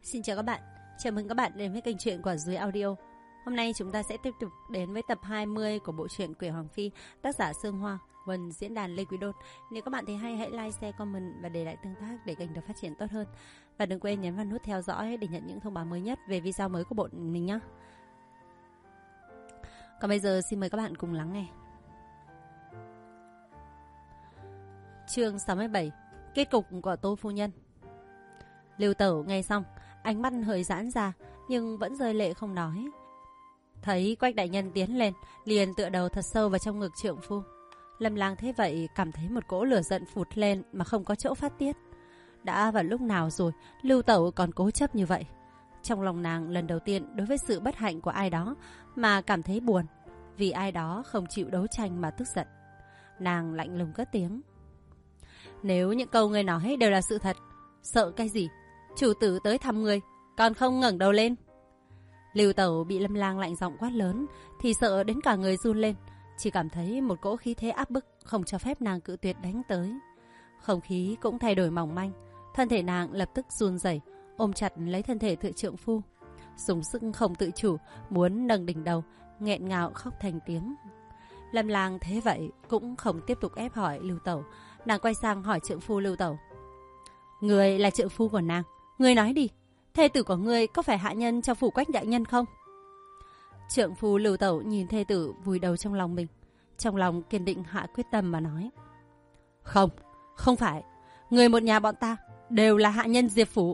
Xin chào các bạn, chào mừng các bạn đến với kênh truyện của Dưới Audio. Hôm nay chúng ta sẽ tiếp tục đến với tập 20 của bộ truyện Quỷ Hoàng Phi, tác giả Sương Hoa, vần diễn đàn Lê Quý Đôn. Nếu các bạn thấy hay, hãy like, share, comment và để lại tương tác để kênh được phát triển tốt hơn. Và đừng quên nhấn vào nút theo dõi để nhận những thông báo mới nhất về video mới của bộ mình nhé. Còn bây giờ xin mời các bạn cùng lắng nghe. Chương 67, kết cục của Tô Phu Nhân. Lưu Tẩu nghe xong, ánh mắt hơi giãn ra nhưng vẫn rơi lệ không nói. Thấy Quách đại nhân tiến lên, liền tựa đầu thật sâu vào trong ngực trượng phu. Lâm Lang thế vậy cảm thấy một cỗ lửa giận phụt lên mà không có chỗ phát tiết. Đã vào lúc nào rồi Lưu Tẩu còn cố chấp như vậy? Trong lòng nàng lần đầu tiên đối với sự bất hạnh của ai đó mà cảm thấy buồn, vì ai đó không chịu đấu tranh mà tức giận. Nàng lạnh lùng cất tiếng: nếu những câu ngươi nói đều là sự thật, sợ cái gì? Chủ tử tới thăm ngươi, còn không ngẩng đầu lên. Lưu Tẩu bị Lâm Lang lạnh giọng quát lớn thì sợ đến cả người run lên, chỉ cảm thấy một cỗ khí thế áp bức không cho phép nàng cự tuyệt đánh tới. Không khí cũng thay đổi mỏng manh, thân thể nàng lập tức run rẩy, ôm chặt lấy thân thể thượng trượng phu, dùng sức không tự chủ muốn nâng đỉnh đầu, nghẹn ngào khóc thành tiếng. Lâm Lang thế vậy cũng không tiếp tục ép hỏi Lưu Tẩu, nàng quay sang hỏi trượng phu Lưu Tẩu: người là trượng phu của nàng, ngươi nói đi, thê tử của ngươi có phải hạ nhân trong phủ Quách đại nhân không? Trượng phu Lưu Tẩu nhìn thê tử vùi đầu trong lòng mình, trong lòng kiên định hạ quyết tâm mà nói: không, không phải, người một nhà bọn ta đều là hạ nhân Diệp phủ.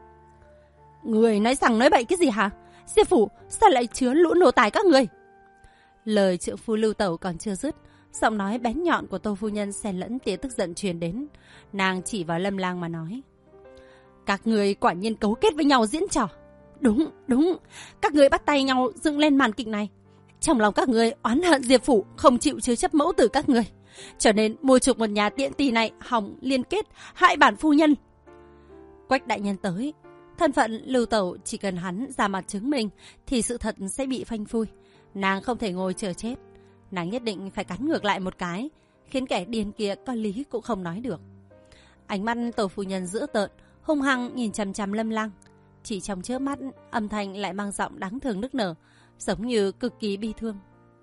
Người nói rằng nói bậy cái gì hả? Diệp phủ sao lại chứa lũ nô tài các người? Lời trượng phu Lưu Tẩu còn chưa dứt, giọng nói bén nhọn của Tô phu nhân xen lẫn tiếng tức giận truyền đến. Nàng chỉ vào Lâm Lang mà nói: các người quả nhiên cấu kết với nhau diễn trò. Đúng, đúng, các người bắt tay nhau dựng lên màn kịch này. Trong lòng các người oán hận Diệp phủ không chịu chứa chấp mẫu tử các người, cho nên mua chuộc một nhà tiện tỳ này hỏng liên kết hại bản phu nhân. Quách đại nhân tới, thân phận Lưu Tẩu chỉ cần hắn ra mặt chứng minh thì sự thật sẽ bị phanh phui. Nàng không thể ngồi chờ chết, nàng nhất định phải cắn ngược lại một cái, khiến kẻ điên kia có lý cũng không nói được. Ánh mắt Tô phu nhân dữ tợn, hung hăng nhìn chằm chằm Lâm Lang. Chỉ trong chớp mắt, âm thanh lại mang giọng đáng thương nức nở, giống như cực kỳ bi thương.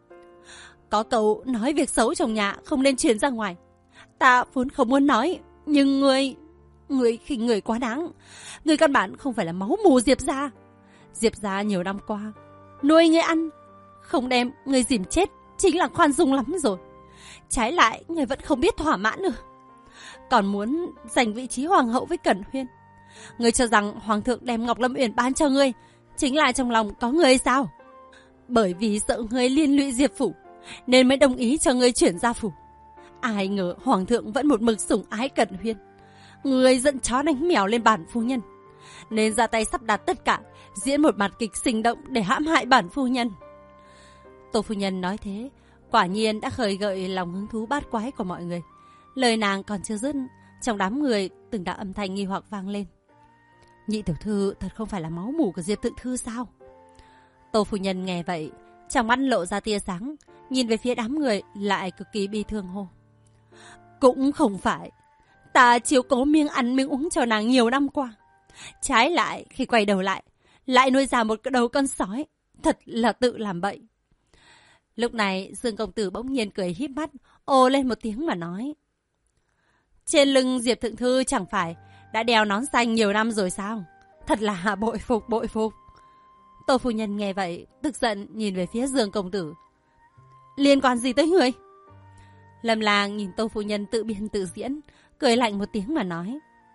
Có câu nói việc xấu trong nhà không nên truyền ra ngoài. Ta vốn không muốn nói, nhưng người khinh người quá đáng. Người căn bản không phải là máu mù Diệp gia. Diệp gia nhiều năm qua nuôi người ăn, không đem người dìm chết chính là khoan dung lắm rồi. Trái lại người vẫn không biết thỏa mãn nữa, còn muốn giành vị trí hoàng hậu với Cẩn Huyên. Người cho rằng hoàng thượng đem Ngọc Lâm Uyển bán cho ngươi chính là trong lòng có người sao? Bởi vì sợ ngươi liên lụy Diệp phủ nên mới đồng ý cho ngươi chuyển ra phủ. Ai ngờ hoàng thượng vẫn một mực sủng ái Cẩn Huyên. Ngươi giận chó đánh mèo lên bản phu nhân, nên ra tay sắp đặt tất cả, diễn một màn kịch sinh động để hãm hại bản phu nhân. Tô phu nhân nói thế quả nhiên đã khơi gợi lòng hứng thú bát quái của mọi người. Lời nàng còn chưa dứt, trong đám người từng đạo âm thanh nghi hoặc vang lên: nhị tiểu thư thật không phải là máu mủ của Diệp thượng thư sao? Tô phu nhân nghe vậy, trong mắt lộ ra tia sáng, nhìn về phía đám người lại cực kỳ bi thương hô: cũng không phải, ta chiếu cố miếng ăn miếng uống cho nàng nhiều năm qua, trái lại khi quay đầu lại nuôi ra một đầu con sói, thật là tự làm bậy. Lúc này Dương công tử bỗng nhiên cười híp mắt, ồ lên một tiếng mà nói: trên lưng Diệp thượng thư chẳng phải đã đeo nón xanh nhiều năm rồi sao? Thật là bội phục, bội phục. Tô phu nhân nghe vậy tức giận nhìn về phía Dương công tử: liên quan gì tới người? Lâm Lang nhìn Tô phu nhân tự biên tự diễn, cười lạnh một tiếng mà nói: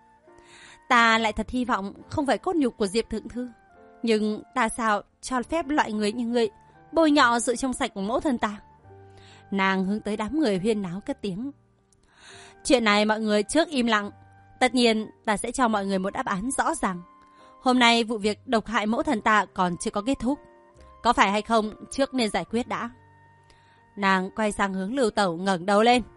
ta lại thật hy vọng không phải cốt nhục của Diệp thượng thư, nhưng ta sao cho phép loại người như ngươi bôi nhọ sự trong sạch của mẫu thân ta? Nàng hướng tới đám người huyên náo cất tiếng: chuyện này mọi người trước im lặng, tất nhiên ta sẽ cho mọi người một đáp án rõ ràng. Hôm nay vụ việc độc hại mẫu thân ta còn chưa có kết thúc, có phải hay không trước nên giải quyết đã. Nàng quay sang hướng Lưu Tẩu ngẩng đầu lên.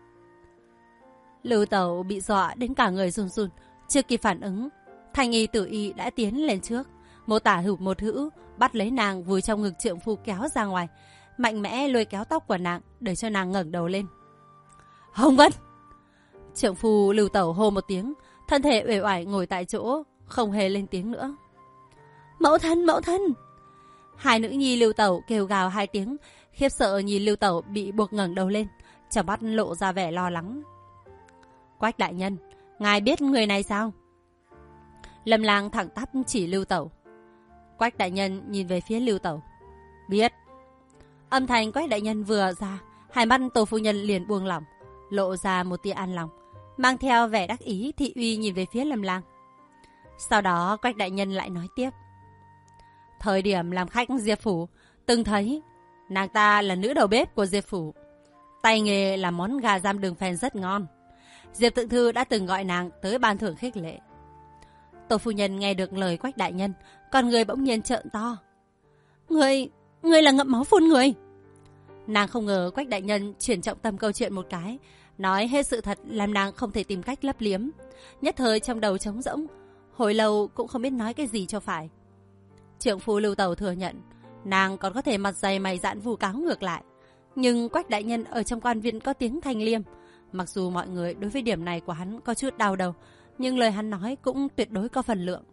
Lưu Tẩu bị dọa đến cả người run run, chưa kịp phản ứng, Thanh Y Tử Y đã tiến lên trước, một tả hữu một hữu bắt lấy nàng vùi trong ngực trượng phu kéo ra ngoài, mạnh mẽ lôi kéo tóc của nàng để cho nàng ngẩng đầu lên. Hồng Vân! Trượng phu Lưu Tẩu hô một tiếng, thân thể uể oải ngồi tại chỗ, không hề lên tiếng nữa. Mẫu thân, mẫu thân! Hai nữ nhi Lưu Tẩu kêu gào hai tiếng, khiếp sợ nhìn Lưu Tẩu bị buộc ngẩng đầu lên, trong mắt lộ ra vẻ lo lắng. Quách đại nhân, ngài biết người này sao? Lâm Lang thẳng tắp chỉ Lưu Tẩu. Quách đại nhân nhìn về phía Lưu Tẩu. Biết. Âm thanh Quách đại nhân vừa ra, hai mắt Tô phu nhân liền buông lỏng, lộ ra một tia an lòng, mang theo vẻ đắc ý thị uy nhìn về phía Lâm Lang. Sau đó Quách đại nhân lại nói tiếp. Thời điểm làm khách Diệp phủ, từng thấy nàng ta là nữ đầu bếp của Diệp phủ, tay nghề làm món gà giam đường phèn rất ngon. Diệp Thượng Thư đã từng gọi nàng tới ban thưởng khích lệ. Tô phu nhân nghe được lời Quách đại nhân, con người bỗng nhiên trợn to. Người là ngậm máu phun người. Nàng không ngờ Quách đại nhân chuyển trọng tâm câu chuyện một cái, nói hết sự thật làm nàng không thể tìm cách lấp liếm. Nhất thời trong đầu trống rỗng, hồi lâu cũng không biết nói cái gì cho phải. Trượng phu Lưu Tẩu thừa nhận, nàng còn có thể mặt dày mày dạn vu cáo ngược lại. Nhưng Quách đại nhân ở trong quan viện có tiếng thanh liêm. Mặc dù mọi người đối với điểm này của hắn có chút đau đầu, nhưng lời hắn nói cũng tuyệt đối có phần lượng.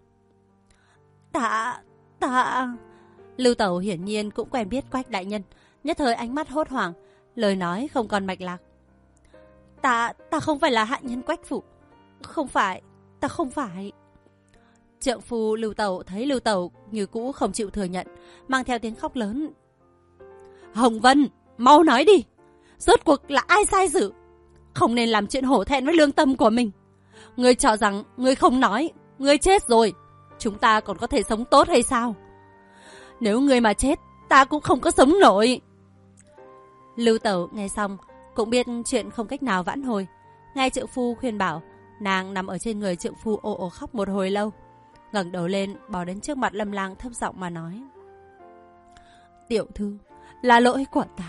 Ta... Lưu Tẩu hiển nhiên cũng quen biết Quách đại nhân, nhất thời ánh mắt hốt hoảng, lời nói không còn mạch lạc. Ta không phải là hạ nhân Quách phủ. Không phải, ta không phải. Trượng phu Lưu Tẩu thấy Lưu Tẩu như cũ không chịu thừa nhận, mang theo tiếng khóc lớn. Hồng Vân, mau nói đi, rốt cuộc là ai sai sự? Không nên làm chuyện hổ thẹn với lương tâm của mình. Ngươi cho rằng ngươi không nói, ngươi chết rồi, chúng ta còn có thể sống tốt hay sao? Nếu ngươi mà chết, ta cũng không có sống nổi. Lưu Tẩu nghe xong cũng biết chuyện không cách nào vãn hồi. Ngay trượng phu khuyên bảo, nàng nằm ở trên người trượng phu ồ ồ khóc một hồi lâu, ngẩng đầu lên bò đến trước mặt Lâm Lang thấp giọng mà nói. Tiểu thư, là lỗi của ta,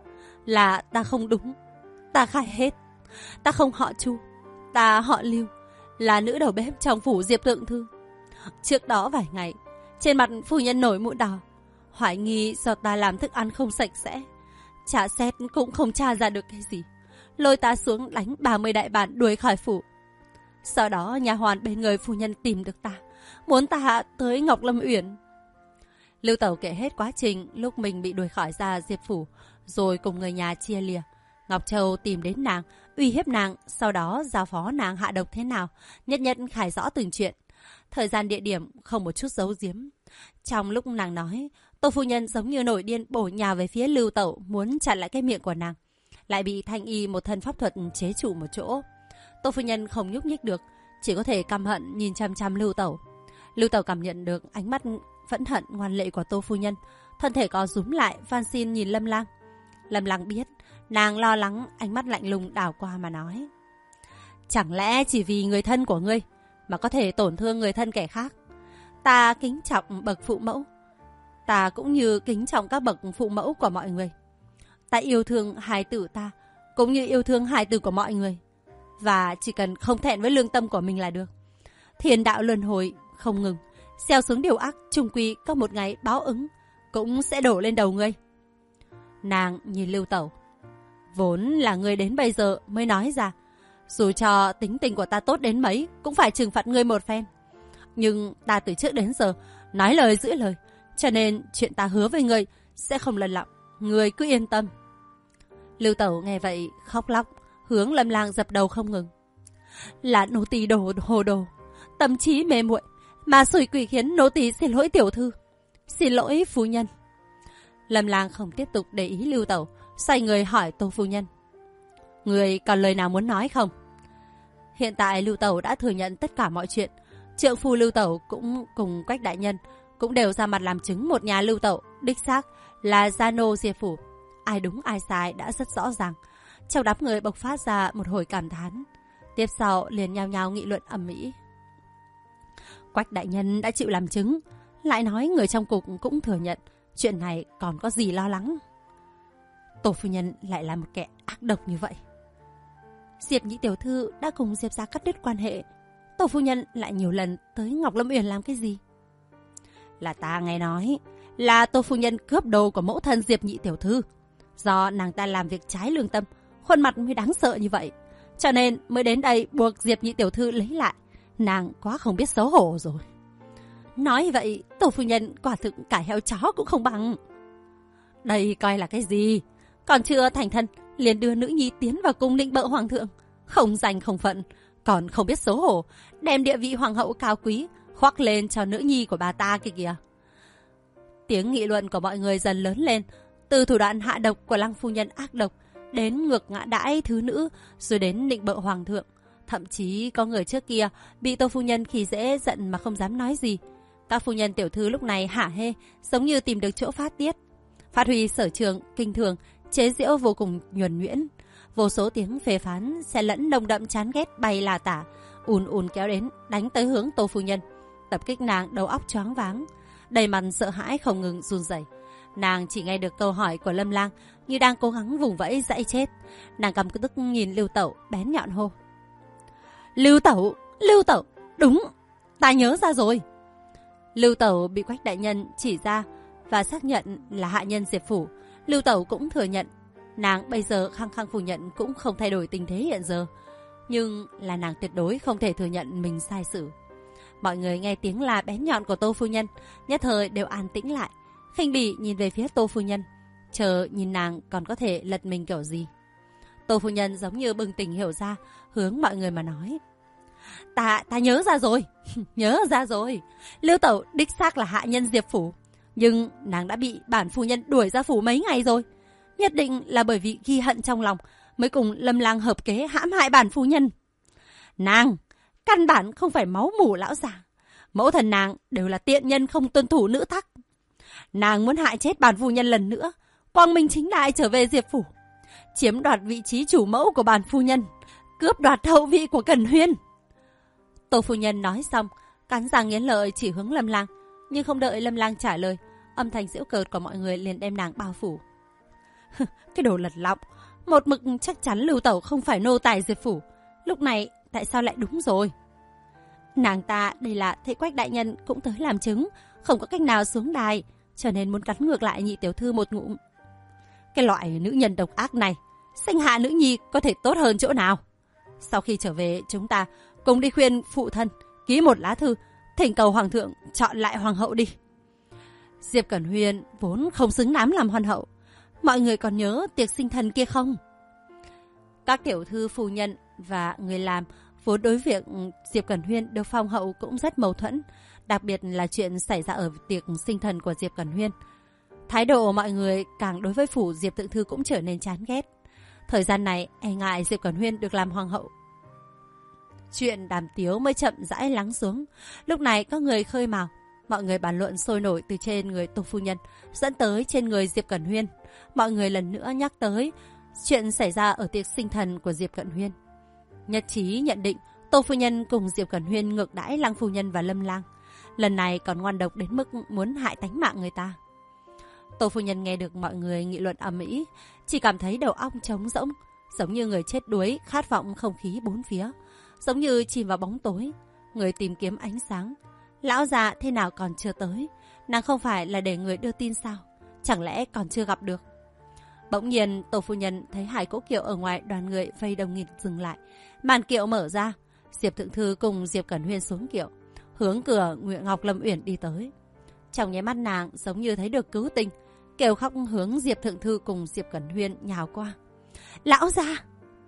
là ta không đúng, ta khai hết. Ta không họ Chu, ta họ Lưu, là nữ đầu bếp trong phủ Diệp Thượng Thư. Trước đó vài ngày, trên mặt phu nhân nổi mụn đỏ, hoài nghi do ta làm thức ăn không sạch sẽ. Trả xét cũng không tra ra được cái gì, lôi ta xuống đánh 30 đại bản đuổi khỏi phủ. Sau đó nhà hoàn bên người phu nhân tìm được ta, muốn ta tới Ngọc Lâm Uyển. Lưu Tẩu kể hết quá trình lúc mình bị đuổi khỏi ra Diệp phủ, rồi cùng người nhà chia lìa. Ngọc Châu tìm đến nàng, uy hiếp nàng, sau đó giao phó nàng hạ độc thế nào, nhất nhất khai rõ từng chuyện. Thời gian địa điểm không một chút giấu giếm. Trong lúc nàng nói, Tô phu nhân giống như nổi điên bổ nhào về phía Lưu Tẩu, muốn chặn lại cái miệng của nàng, lại bị Thanh Y một thân pháp thuật chế trụ một chỗ. Tô phu nhân không nhúc nhích được, chỉ có thể căm hận nhìn chăm chăm Lưu Tẩu. Lưu Tẩu cảm nhận được ánh mắt phẫn hận ngoan lệ của Tô phu nhân, thân thể co rúm lại, van xin nhìn Lâm Lang. Lâm Lang biết nàng lo lắng, ánh mắt lạnh lùng đảo qua mà nói. Chẳng lẽ chỉ vì người thân của ngươi mà có thể tổn thương người thân kẻ khác? Ta kính trọng bậc phụ mẫu, ta cũng như kính trọng các bậc phụ mẫu của mọi người. Ta yêu thương hài tử ta cũng như yêu thương hài tử của mọi người, và chỉ cần không thẹn với lương tâm của mình là được. Thiên đạo luân hồi không ngừng, gieo xuống điều ác, chung quy có một ngày báo ứng cũng sẽ đổ lên đầu ngươi. Nàng nhìn Lưu Tẩu. Vốn là ngươi đến bây giờ mới nói ra, dù cho tính tình của ta tốt đến mấy cũng phải trừng phạt ngươi một phen. Nhưng ta từ trước đến giờ nói lời giữ lời, cho nên chuyện ta hứa với ngươi sẽ không lật lọng, ngươi cứ yên tâm. Lưu Tẩu nghe vậy khóc lóc, hướng Lâm Lang dập đầu không ngừng. Là nô tỳ hồ đồ, tâm trí mê muội mà xui quỷ khiến nô tỳ xin lỗi tiểu thư, xin lỗi phu nhân. Lâm Lang không tiếp tục để ý Lưu Tẩu, xoay người hỏi Tô phu nhân. Người còn lời nào muốn nói không? Hiện tại Lưu Tẩu đã thừa nhận tất cả mọi chuyện. Trượng phu Lưu Tẩu cũng cùng Quách đại nhân cũng đều ra mặt làm chứng một nhà Lưu Tẩu đích xác là gia nô Diệp phủ. Ai đúng ai sai đã rất rõ ràng. Trong đám người bộc phát ra một hồi cảm thán. Tiếp sau liền nhao nhao nghị luận ầm ĩ. Quách đại nhân đã chịu làm chứng, lại nói người trong cục cũng thừa nhận, chuyện này còn có gì lo lắng. Tô phu nhân lại là một kẻ ác độc như vậy. Diệp nhị tiểu thư đã cùng Diệp gia cắt đứt quan hệ, Tô phu nhân lại nhiều lần tới Ngọc Lâm Uyển làm cái gì? Là ta nghe nói là Tô phu nhân cướp đồ của mẫu thân Diệp nhị tiểu thư. Do nàng ta làm việc trái lương tâm, khuôn mặt mới đáng sợ như vậy, cho nên mới đến đây buộc Diệp nhị tiểu thư lấy lại. Nàng quá không biết xấu hổ rồi. Nói vậy, Tô phu nhân quả thực cả heo chó cũng không bằng. Đây coi là cái gì? Còn chưa thành thân, liền đưa nữ nhi tiến vào cung nịnh bợ hoàng thượng. Không danh không phận, còn không biết xấu hổ, đem địa vị hoàng hậu cao quý khoác lên cho nữ nhi của bà ta kia kìa. Tiếng nghị luận của mọi người dần lớn lên, từ thủ đoạn hạ độc của Lăng phu nhân ác độc, đến ngược ngã đãi thứ nữ, rồi đến nịnh bợ hoàng thượng. Thậm chí có người trước kia bị Tô phu nhân khi dễ giận mà không dám nói gì. Các phu nhân tiểu thư lúc này hả hê, giống như tìm được chỗ phát tiết. Phát huy sở trường, kinh thường, chế giễu vô cùng nhuần nhuyễn. Vô số tiếng phê phán xen lẫn nồng đậm chán ghét bay là tả, ùn kéo đến, đánh tới hướng Tô phu nhân. Tập kích nàng đầu óc choáng váng, đầy mặt sợ hãi không ngừng run rẩy. Nàng chỉ nghe được câu hỏi của Lâm Lang như đang cố gắng vùng vẫy dãy chết. Nàng cầm tức nhìn Lưu Tẩu bén nhọn hô: Lưu Tẩu, đúng, ta nhớ ra rồi. Lưu Tẩu bị Quách đại nhân chỉ ra và xác nhận là hạ nhân Diệp phủ. Lưu Tẩu cũng thừa nhận, nàng bây giờ khăng khăng phủ nhận cũng không thay đổi tình thế hiện giờ, nhưng là nàng tuyệt đối không thể thừa nhận mình sai sự. Mọi người nghe tiếng la bén nhọn của Tô phu nhân, nhất thời đều an tĩnh lại, khinh bỉ nhìn về phía Tô phu nhân, chờ nhìn nàng còn có thể lật mình kiểu gì. Tô phu nhân giống như bừng tỉnh hiểu ra, hướng mọi người mà nói: Ta nhớ ra rồi, nhớ ra rồi. Lưu Tẩu đích xác là hạ nhân Diệp phủ, nhưng nàng đã bị bản phu nhân đuổi ra phủ mấy ngày rồi. Nhất định là bởi vì ghi hận trong lòng mới cùng Lâm Lang hợp kế hãm hại bản phu nhân. Nàng căn bản không phải máu mủ lão già, mẫu thần nàng đều là tiện nhân không tuân thủ nữ tắc. Nàng muốn hại chết bản phu nhân lần nữa, quang minh chính đại trở về Diệp phủ, chiếm đoạt vị trí chủ mẫu của bản phu nhân, cướp đoạt hậu vị của Cẩn Huyên. Tô phu nhân nói xong, cắn răng nghiến lợi chỉ hướng Lâm Lang, nhưng không đợi Lâm Lang trả lời, âm thanh giễu cợt của mọi người liền đem nàng bao phủ. Cái đồ lật lọng, một mực chắc chắn Lưu Tẩu không phải nô tài Diệp phủ, lúc này tại sao lại đúng rồi? Nàng ta đây là thấy Quách đại nhân cũng tới làm chứng, không có cách nào xuống đài, cho nên muốn cắn ngược lại nhị tiểu thư một ngụm. Cái loại nữ nhân độc ác này, sinh hạ nữ nhi có thể tốt hơn chỗ nào? Sau khi trở về, chúng ta cùng đi khuyên phụ thân ký một lá thư, thỉnh cầu hoàng thượng chọn lại hoàng hậu đi. Diệp Cẩn Huyên vốn không xứng đáng làm hoàng hậu. Mọi người còn nhớ tiệc sinh thần kia không? Các tiểu thư phu nhân và người làm vốn đối việc Diệp Cẩn Huyên được phong hậu cũng rất mâu thuẫn, đặc biệt là chuyện xảy ra ở tiệc sinh thần của Diệp Cẩn Huyên. Thái độ mọi người càng đối với phủ Diệp Thượng Thư cũng trở nên chán ghét. Thời gian này e ngại Diệp Cẩn Huyên được làm hoàng hậu, chuyện đàm tiếu mới chậm rãi lắng xuống. Lúc này có người khơi mào, mọi người bàn luận sôi nổi từ trên người Tô phu nhân dẫn tới trên người Diệp Cẩn Huyên. Mọi người lần nữa nhắc tới chuyện xảy ra ở tiệc sinh thần của Diệp Cẩn Huyên, nhất trí nhận định Tô phu nhân cùng Diệp Cẩn Huyên ngược đãi Lăng phu nhân và Lâm Lang, lần này còn ngoan độc đến mức muốn hại tánh mạng người ta. Tô phu nhân nghe được mọi người nghị luận ầm ĩ, chỉ cảm thấy đầu óc trống rỗng, giống như người chết đuối khát vọng không khí bốn phía, giống như chìm vào bóng tối, người tìm kiếm ánh sáng. Lão già thế nào còn chưa tới? Nàng không phải là để người đưa tin sao? Chẳng lẽ còn chưa gặp được? Bỗng nhiên Tô phu nhân thấy Hải Cỗ Kiệu ở ngoài đoàn người vây đông nghịt dừng lại. Màn kiệu mở ra, Diệp Thượng Thư cùng Diệp Cẩn Huyên xuống kiệu, hướng cửa Nguyệt Ngọc Lâm Uyển đi tới. Trong nháy mắt nàng giống như thấy được cứu tinh, kêu khóc hướng Diệp Thượng Thư cùng Diệp Cẩn Huyên nhào qua. Lão gia!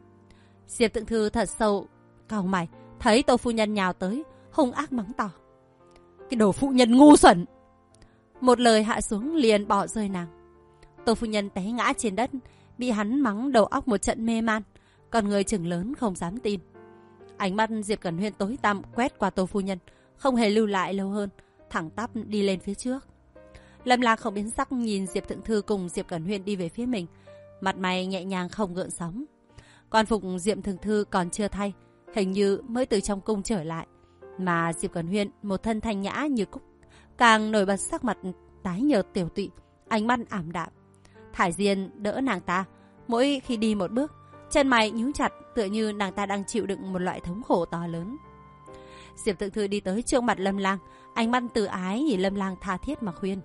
Diệp Thượng Thư thật sâu cau mày, thấy Tô phu nhân nhào tới, hung ác mắng to: Cái đồ phụ nhân ngu xuẩn! Một lời hạ xuống liền bỏ rơi nàng. Tô phu nhân té ngã trên đất, bị hắn mắng đầu óc một trận mê man, còn người chừng lớn không dám tin. Ánh mắt Diệp Cẩn Huyên tối tăm quét qua Tô phu nhân, không hề lưu lại lâu hơn, thẳng tắp đi lên phía trước. Lâm Lang không biến sắc nhìn Diệp Thượng Thư cùng Diệp Cẩn Huyên đi về phía mình, mặt mày nhẹ nhàng không gợn sóng. Quan phục Diệp Thượng Thư còn chưa thay, hình như mới từ trong cung trở lại, mà Diệp Cẩn Huyên một thân thanh nhã như cúc, càng nổi bật sắc mặt tái nhợt tiểu tụy, ánh mắt ảm đạm. Thải Diên đỡ nàng ta, mỗi khi đi một bước, chân mày nhíu chặt, tựa như nàng ta đang chịu đựng một loại thống khổ to lớn. Diệp Thượng Thư đi tới trước mặt Lâm Lang, ánh mắt từ ái nhìn Lâm Lang tha thiết mà khuyên: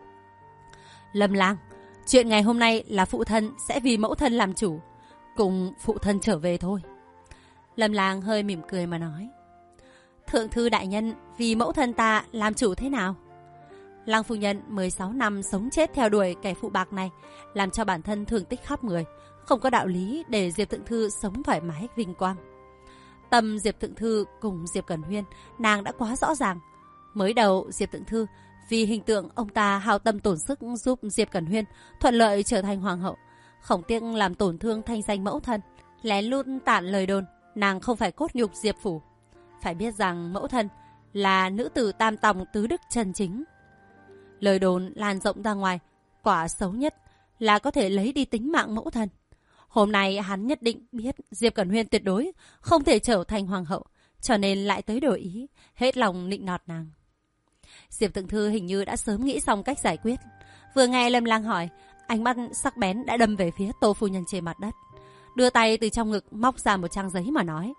Lâm Lang, chuyện ngày hôm nay là phụ thân sẽ vì mẫu thân làm chủ, cùng phụ thân trở về thôi. Lâm Lang hơi mỉm cười mà nói: Thượng thư đại nhân vì mẫu thân ta làm chủ thế nào? Lăng phu nhân 16 năm sống chết theo đuổi kẻ phụ bạc này, làm cho bản thân thương tích khắp người, không có đạo lý để Diệp Thượng Thư sống thoải mái vinh quang. Tâm Diệp Thượng Thư cùng Diệp Cẩn Huyên, nàng đã quá rõ ràng. Mới đầu Diệp Thượng Thư vì hình tượng ông ta hao tâm tổn sức giúp Diệp Cẩn Huyên thuận lợi trở thành hoàng hậu, không tiếc làm tổn thương thanh danh mẫu thân, lén lút tản lời đồn nàng không phải cốt nhục Diệp phủ. Phải biết rằng mẫu thân là nữ tử tam tòng tứ đức chân chính. Lời đồn lan rộng ra ngoài, quả xấu nhất là có thể lấy đi tính mạng mẫu thân. Hôm nay hắn nhất định biết Diệp Cẩn Huyên tuyệt đối không thể trở thành hoàng hậu, cho nên lại tới đổi ý, hết lòng nịnh nọt nàng. Diệp Thượng Thư hình như đã sớm nghĩ xong cách giải quyết. Vừa nghe Lâm Lang hỏi, ánh mắt sắc bén đã đâm về phía Tô phu nhân trên mặt đất, đưa tay từ trong ngực móc ra một trang giấy mà nói: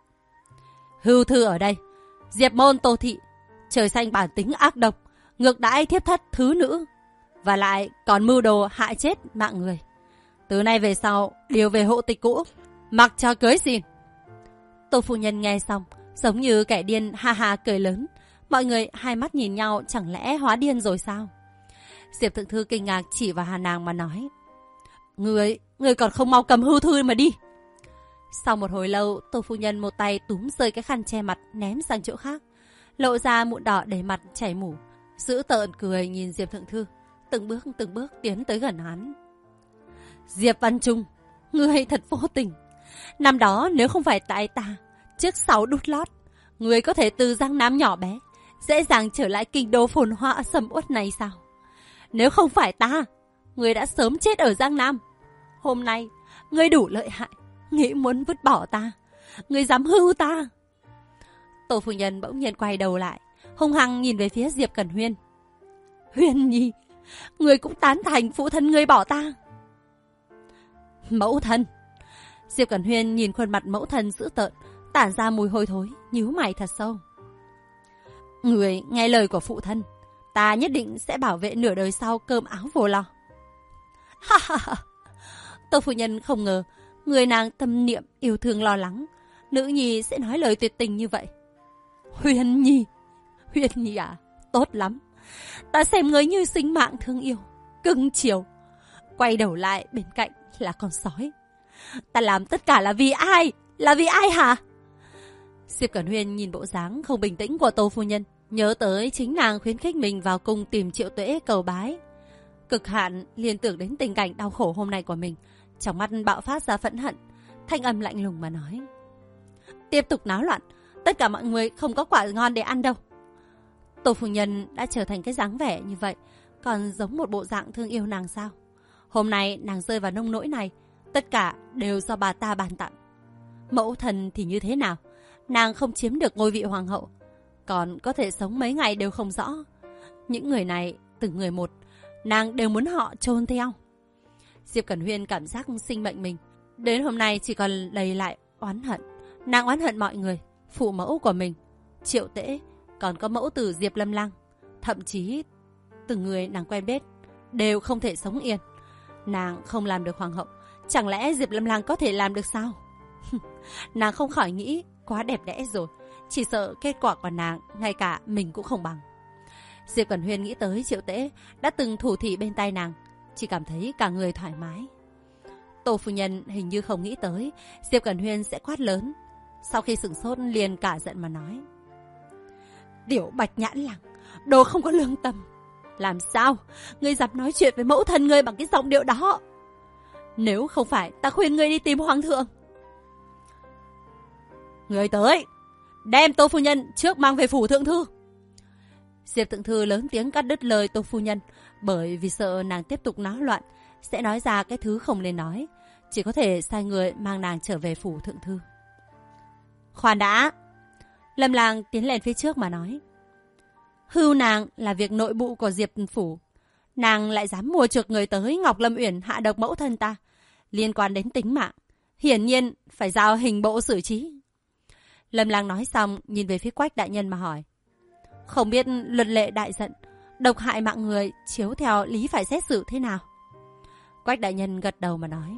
Hưu thư ở đây, Diệp môn Tô thị, trời xanh bản tính ác độc, ngược đãi thiếp thất thứ nữ, và lại còn mưu đồ hại chết mạng người. Từ nay về sau điều về hộ tịch cũ, mặc cho cưới xin. Tô phu nhân nghe xong giống như kẻ điên ha ha cười lớn. Mọi người hai mắt nhìn nhau, chẳng lẽ hóa điên rồi sao? Diệp Thượng Thư kinh ngạc chỉ vào Hà nàng mà nói: Người còn không mau cầm hưu thư mà đi. Sau một hồi lâu, Tô phu nhân một tay túm rơi cái khăn che mặt ném sang chỗ khác, lộ ra mụn đỏ đầy mặt chảy mủ, dữ tợn cười nhìn Diệp Thượng Thư, từng bước tiến tới gần hắn. Diệp Văn Trung, ngươi thật vô tình. Năm đó nếu không phải tại ta trước sau đút lót, ngươi có thể từ Giang Nam nhỏ bé dễ dàng trở lại kinh đô phồn hoa sầm uất này sao? Nếu không phải ta, ngươi đã sớm chết ở Giang Nam. Hôm nay ngươi đủ lợi hại, nghĩ muốn vứt bỏ ta, ngươi dám hưu ta. Tô phu nhân bỗng nhiên quay đầu lại, hung hăng nhìn về phía Diệp Cẩn Huyên. Huyên nhi, ngươi cũng tán thành phụ thân ngươi bỏ ta. Mẫu thân. Diệp Cẩn Huyên nhìn khuôn mặt mẫu thân dữ tợn, tản ra mùi hôi thối, nhíu mày thật sâu. Người nghe lời của phụ thân, ta nhất định sẽ bảo vệ nửa đời sau cơm áo vô lo. Ha ha ha. Tô phu nhân không ngờ người nàng tâm niệm yêu thương lo lắng, nữ nhi sẽ nói lời tuyệt tình như vậy. Huyên nhi à, tốt lắm. Ta xem ngươi như sinh mạng thương yêu, cưng chiều. Quay đầu lại bên cạnh là con sói. Ta làm tất cả là vì ai? Là vì ai hả? Diệp Cẩn Huyên nhìn bộ dáng không bình tĩnh của Tô phu nhân, nhớ tới chính nàng khuyến khích mình vào cung tìm Triệu Tuễ cầu bái. Cực hạn liên tưởng đến tình cảnh đau khổ hôm nay của mình, trong mắt bạo phát ra phẫn hận, thanh âm lạnh lùng mà nói: Tiếp tục náo loạn, tất cả mọi người không có quả ngon để ăn đâu. Tô phu nhân đã trở thành cái dáng vẻ như vậy, còn giống một bộ dạng thương yêu nàng sao? Hôm nay nàng rơi vào nông nỗi này, tất cả đều do bà ta ban tặng. Mẫu thần thì như thế nào? Nàng không chiếm được ngôi vị hoàng hậu, còn có thể sống mấy ngày đều không rõ. Những người này, từng người một, nàng đều muốn họ chôn theo. Diệp Cẩn Huyên cảm giác sinh mệnh mình đến hôm nay chỉ còn đầy lại oán hận. Nàng oán hận mọi người, phụ mẫu của mình, Triệu Tễ, còn có mẫu tử Diệp Lâm Lang, thậm chí từng người nàng quen biết đều không thể sống yên. Nàng không làm được hoàng hậu, chẳng lẽ Diệp Lâm Lang có thể làm được sao? Nàng không khỏi nghĩ quá đẹp đẽ rồi, chỉ sợ kết quả của nàng ngay cả mình cũng không bằng. Diệp Cẩn Huyên nghĩ tới Triệu Tễ đã từng thủ thị bên tai nàng, chỉ cảm thấy cả người thoải mái. Tô phu nhân hình như không nghĩ tới Diệp Cẩn Huyên sẽ quát lớn, sau khi sửng sốt liền cả giận mà nói: Tiểu Bạch Nhãn Lang, đồ không có lương tâm, làm sao ngươi dám nói chuyện với mẫu thân ngươi bằng cái giọng điệu đó? Nếu không phải ta khuyên ngươi đi tìm hoàng thượng. Người tới, đem Tô phu nhân trước mang về phủ thượng thư. Diệp Thượng Thư lớn tiếng cắt đứt lời Tô phu nhân, bởi vì sợ nàng tiếp tục náo loạn sẽ nói ra cái thứ không nên nói, chỉ có thể sai người mang nàng trở về phủ thượng thư. Khoan đã. Lâm Lang tiến lên phía trước mà nói: Hưu nàng là việc nội bộ của Diệp phủ, nàng lại dám mua chuộc người tới Ngọc Lâm Uyển hạ độc mẫu thân ta, liên quan đến tính mạng, hiển nhiên phải giao hình bộ xử trí. Lâm Lang nói xong nhìn về phía Quách đại nhân mà hỏi: Không biết luật lệ đại giận, độc hại mạng người chiếu theo lý phải xét xử thế nào? Quách đại nhân gật đầu mà nói: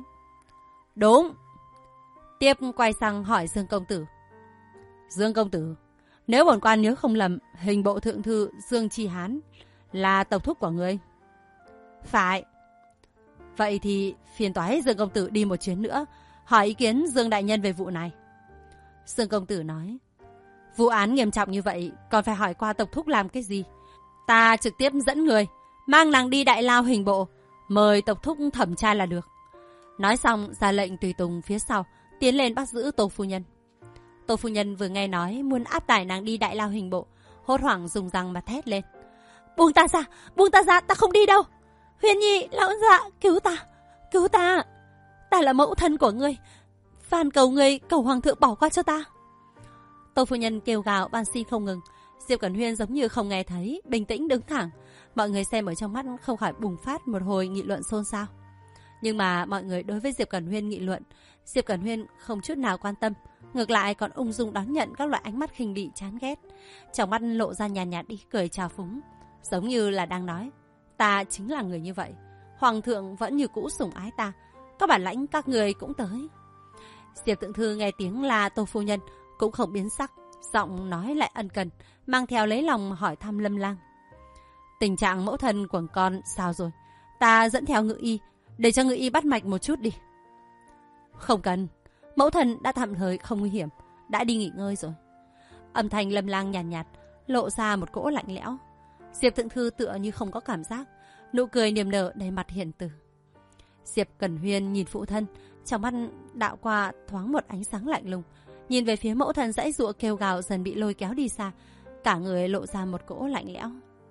Đúng. Tiếp quay sang hỏi Dương công tử: Dương công tử, Nếu bổn quan nhớ không lầm, hình bộ thượng thư Dương Chi Hán là tộc thúc của ngươi. Phải. Vậy thì phiền toái Dương công tử đi một chuyến nữa, hỏi ý kiến Dương đại nhân về vụ này. Dương công tử nói, vụ án nghiêm trọng như vậy, còn phải hỏi qua tộc thúc làm cái gì? Ta trực tiếp dẫn người, mang nàng đi đại lao hình bộ, mời tộc thúc thẩm tra là được. Nói xong, ra lệnh tùy tùng phía sau, tiến lên bắt giữ Tô phu nhân. Tô phu nhân vừa nghe nói muốn áp tải nàng đi đại lao hình bộ, hốt hoảng dùng răng mà thét lên. Buông ta ra, ta không đi đâu. Huyền Nhi, lão dạ, cứu ta. Ta là mẫu thân của ngươi, van cầu ngươi, cầu hoàng thượng bỏ qua cho ta. Tô phu nhân kêu gào van xin không ngừng. Diệp Cẩn Huyên giống như không nghe thấy, bình tĩnh đứng thẳng. Mọi người xem ở trong mắt không khỏi bùng phát một hồi nghị luận xôn xao. Nhưng mà mọi người đối với Diệp Cẩn Huyên nghị luận, Diệp Cẩn Huyên không chút nào quan tâm, ngược lại còn ung dung đón nhận các loại ánh mắt khinh bỉ chán ghét. Trong mắt lộ ra nhàn nhạt ý cười trào phúng, giống như là đang nói, ta chính là người như vậy, hoàng thượng vẫn như cũ sủng ái ta, các bản lãnh các người cũng tới. Diệp Thượng Thư nghe tiếng là Tô phu nhân cũng không biến sắc, giọng nói lại ân cần, mang theo lấy lòng hỏi thăm Lâm Lang. Tình trạng mẫu thân của con sao rồi? Ta dẫn theo ngự y, để cho ngự y bắt mạch một chút đi. Không cần, mẫu thân đã tạm thời không nguy hiểm, đã đi nghỉ ngơi rồi. Âm thanh Lâm Lang nhàn nhạt, lộ ra một cỗ lạnh lẽo. Diệp Thượng Thư tựa như không có cảm giác, nụ cười niềm nở đầy mặt hiền từ. Diệp Cẩn Huyên nhìn phụ thân, trong mắt đạo qua thoáng một ánh sáng lạnh lùng, nhìn về phía mẫu thân dãy dụa kêu gào dần bị lôi kéo đi xa, cả người lộ ra một cỗ lạnh lẽo.